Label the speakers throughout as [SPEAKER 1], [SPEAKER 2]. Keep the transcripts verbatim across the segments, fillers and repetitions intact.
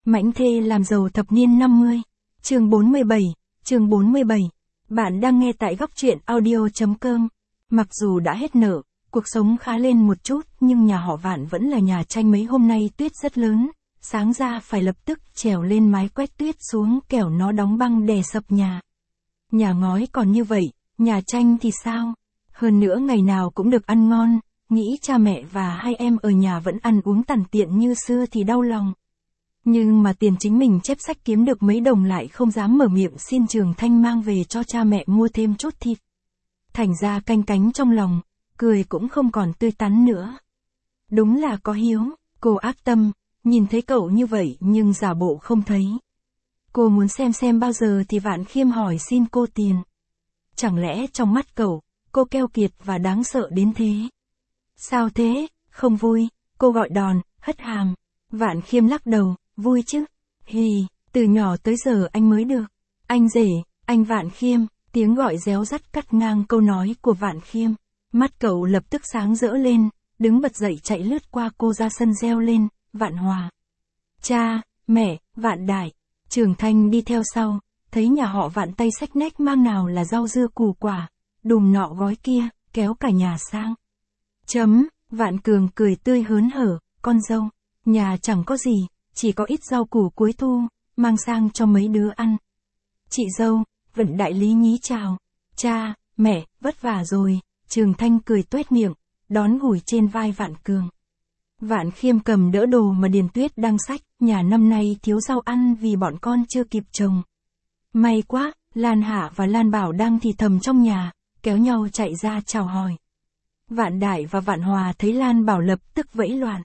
[SPEAKER 1] Mãnh thê làm giàu thập niên năm mươi. Chương bốn mươi bảy, chương bốn mươi bảy. Bạn đang nghe tại góc truyện audio chấm com. Mặc dù đã hết nợ, cuộc sống khá lên một chút, nhưng nhà họ Vạn vẫn là nhà tranh mấy hôm nay tuyết rất lớn, sáng ra phải lập tức trèo lên mái quét tuyết xuống kẻo nó đóng băng đè sập nhà. Nhà ngói còn như vậy, nhà tranh thì sao? Hơn nữa ngày nào cũng được ăn ngon, nghĩ cha mẹ và hai em ở nhà vẫn ăn uống tằn tiện như xưa thì đau lòng. Nhưng mà tiền chính mình chép sách kiếm được mấy đồng lại không dám mở miệng xin Trường Thanh mang về cho cha mẹ mua thêm chút thịt. Thành ra canh cánh trong lòng, cười cũng không còn tươi tắn nữa. Đúng là có hiếu, cô ác tâm, nhìn thấy cậu như vậy nhưng giả bộ không thấy. Cô muốn xem xem bao giờ thì Vạn Khiêm hỏi xin cô tiền. Chẳng lẽ trong mắt cậu, cô keo kiệt và đáng sợ đến thế? Sao thế, không vui, cô gọi đòn, hất hàm. Vạn Khiêm lắc đầu, vui chứ. Hì, từ nhỏ tới giờ anh mới được. Anh rể, anh Vạn Khiêm, tiếng gọi réo rắt cắt ngang câu nói của Vạn Khiêm. Mắt cậu lập tức sáng rỡ lên, đứng bật dậy chạy lướt qua cô ra sân reo lên, Vạn Hòa. Cha, mẹ, Vạn Đại. Trường Thanh đi theo sau, thấy nhà họ Vạn tay xách nách mang nào là rau dưa củ quả, đùm nọ gói kia, kéo cả nhà sang. Chấm, Vạn Cường cười tươi hớn hở, con dâu, nhà chẳng có gì, chỉ có ít rau củ cuối thu, mang sang cho mấy đứa ăn. Chị dâu, Vận đại lý nhí chào. Cha, mẹ, vất vả rồi. Trường Thanh cười tuét miệng, đón gùi trên vai Vạn Cường. Vạn Khiêm cầm đỡ đồ mà Điền Tuyết đang xách, nhà năm nay thiếu rau ăn vì bọn con chưa kịp trồng. May quá, Lan Hạ và Lan Bảo đang thì thầm trong nhà, kéo nhau chạy ra chào hỏi. Vạn Đại và Vạn Hòa thấy Lan Bảo lập tức vẫy loạn.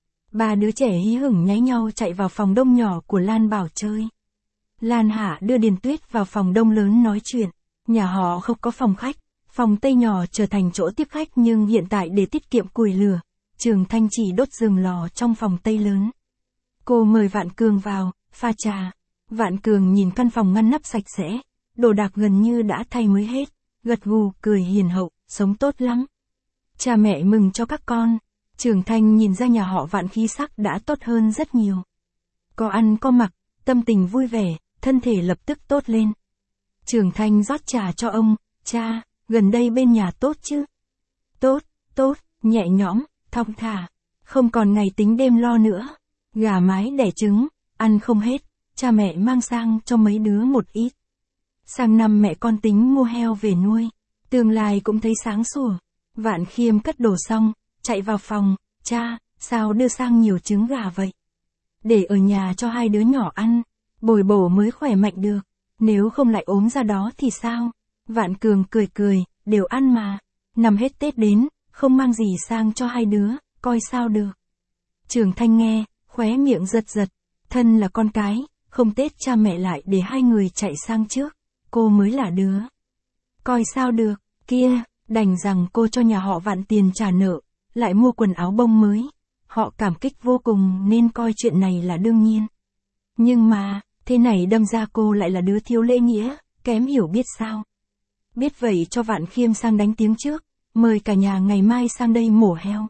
[SPEAKER 1] Ba đứa trẻ hí hửng nháy nhau chạy vào phòng đông nhỏ của Lan Bảo chơi. Lan Hạ đưa Điền Tuyết vào phòng đông lớn nói chuyện. Nhà họ không có phòng khách, phòng tây nhỏ trở thành chỗ tiếp khách nhưng hiện tại để tiết kiệm củi lửa, Trường Thanh chỉ đốt giường lò trong phòng tây lớn. Cô mời Vạn Cường vào, pha trà. Vạn Cường nhìn căn phòng ngăn nắp sạch sẽ, đồ đạc gần như đã thay mới hết, gật gù cười hiền hậu, sống tốt lắm. Cha mẹ mừng cho các con. Trường Thanh nhìn ra nhà họ Vạn khí sắc đã tốt hơn rất nhiều. Có ăn có mặc, tâm tình vui vẻ, thân thể lập tức tốt lên. Trường Thanh rót trà cho ông, cha, gần đây bên nhà tốt chứ? Tốt, tốt, nhẹ nhõm, thong thả, không còn ngày tính đêm lo nữa. Gà mái đẻ trứng, ăn không hết, cha mẹ mang sang cho mấy đứa một ít. Sang năm mẹ con tính mua heo về nuôi, tương lai cũng thấy sáng sủa. Vạn Khiêm cất đồ xong, chạy vào phòng, cha, sao đưa sang nhiều trứng gà vậy? Để ở nhà cho hai đứa nhỏ ăn, bồi bổ mới khỏe mạnh được, nếu không lại ốm ra đó thì sao? Vạn Cường cười cười, đều ăn mà, năm hết Tết đến, không mang gì sang cho hai đứa, coi sao được. Trường Thanh nghe, khóe miệng giật giật, thân là con cái, không Tết cha mẹ lại để hai người chạy sang trước, cô mới là đứa. Coi sao được, kia, đành rằng cô cho nhà họ Vạn tiền trả nợ, lại mua quần áo bông mới. Họ cảm kích vô cùng nên coi chuyện này là đương nhiên. Nhưng mà, thế này đâm ra cô lại là đứa thiếu lễ nghĩa, kém hiểu biết sao. Biết vậy cho Vạn Khiêm sang đánh tiếng trước, mời cả nhà ngày mai sang đây mổ heo.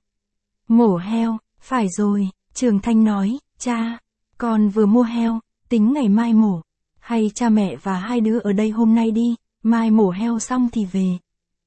[SPEAKER 1] Mổ heo, phải rồi, Trường Thanh nói, cha, con vừa mua heo, tính ngày mai mổ. Hay cha mẹ và hai đứa ở đây hôm nay đi, mai mổ heo xong thì về.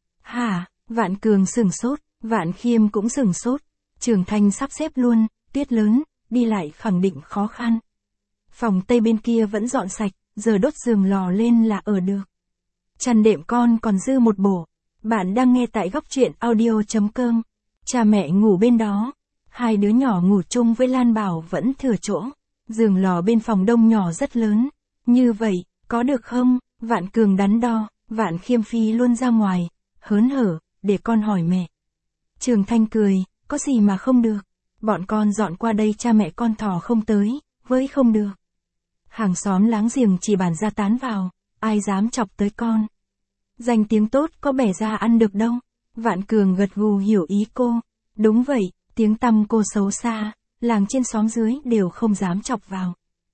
[SPEAKER 1] Hả, Vạn Cường sửng sốt, Vạn Khiêm cũng sửng sốt. Trường Thanh sắp xếp luôn, tuyết lớn, đi lại khẳng định khó khăn. Phòng tây bên kia vẫn dọn sạch, giờ đốt giường lò lên là ở được. Chăn đệm con còn dư một bổ. Bạn đang nghe tại góc truyện audio chấm com. Cha mẹ ngủ bên đó. Hai đứa nhỏ ngủ chung với Lan Bảo vẫn thừa chỗ. Giường lò bên phòng đông nhỏ rất lớn. Như vậy, có được không? Vạn Cường đắn đo, Vạn Khiêm phi luôn ra ngoài, hớn hở, để con hỏi mẹ. Trường Thanh cười, có gì mà không được. Bọn con dọn qua đây cha mẹ con thò không tới, với không được. Hàng xóm láng giềng chỉ bàn ra tán vào, ai dám chọc tới con. Danh tiếng tốt có bẻ ra ăn được đâu. Vạn Cường gật gù hiểu ý cô. Đúng vậy, tiếng tăm cô xấu xa, làng trên xóm dưới đều không dám chọc vào.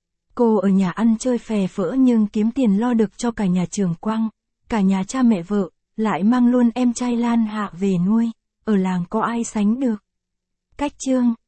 [SPEAKER 1] Cô ở nhà ăn chơi phè phỡ nhưng kiếm tiền lo được cho cả nhà Trường Quang, cả nhà cha mẹ vợ, lại mang luôn em trai Lan Hạ về nuôi. Ở làng có ai sánh được. Cách chương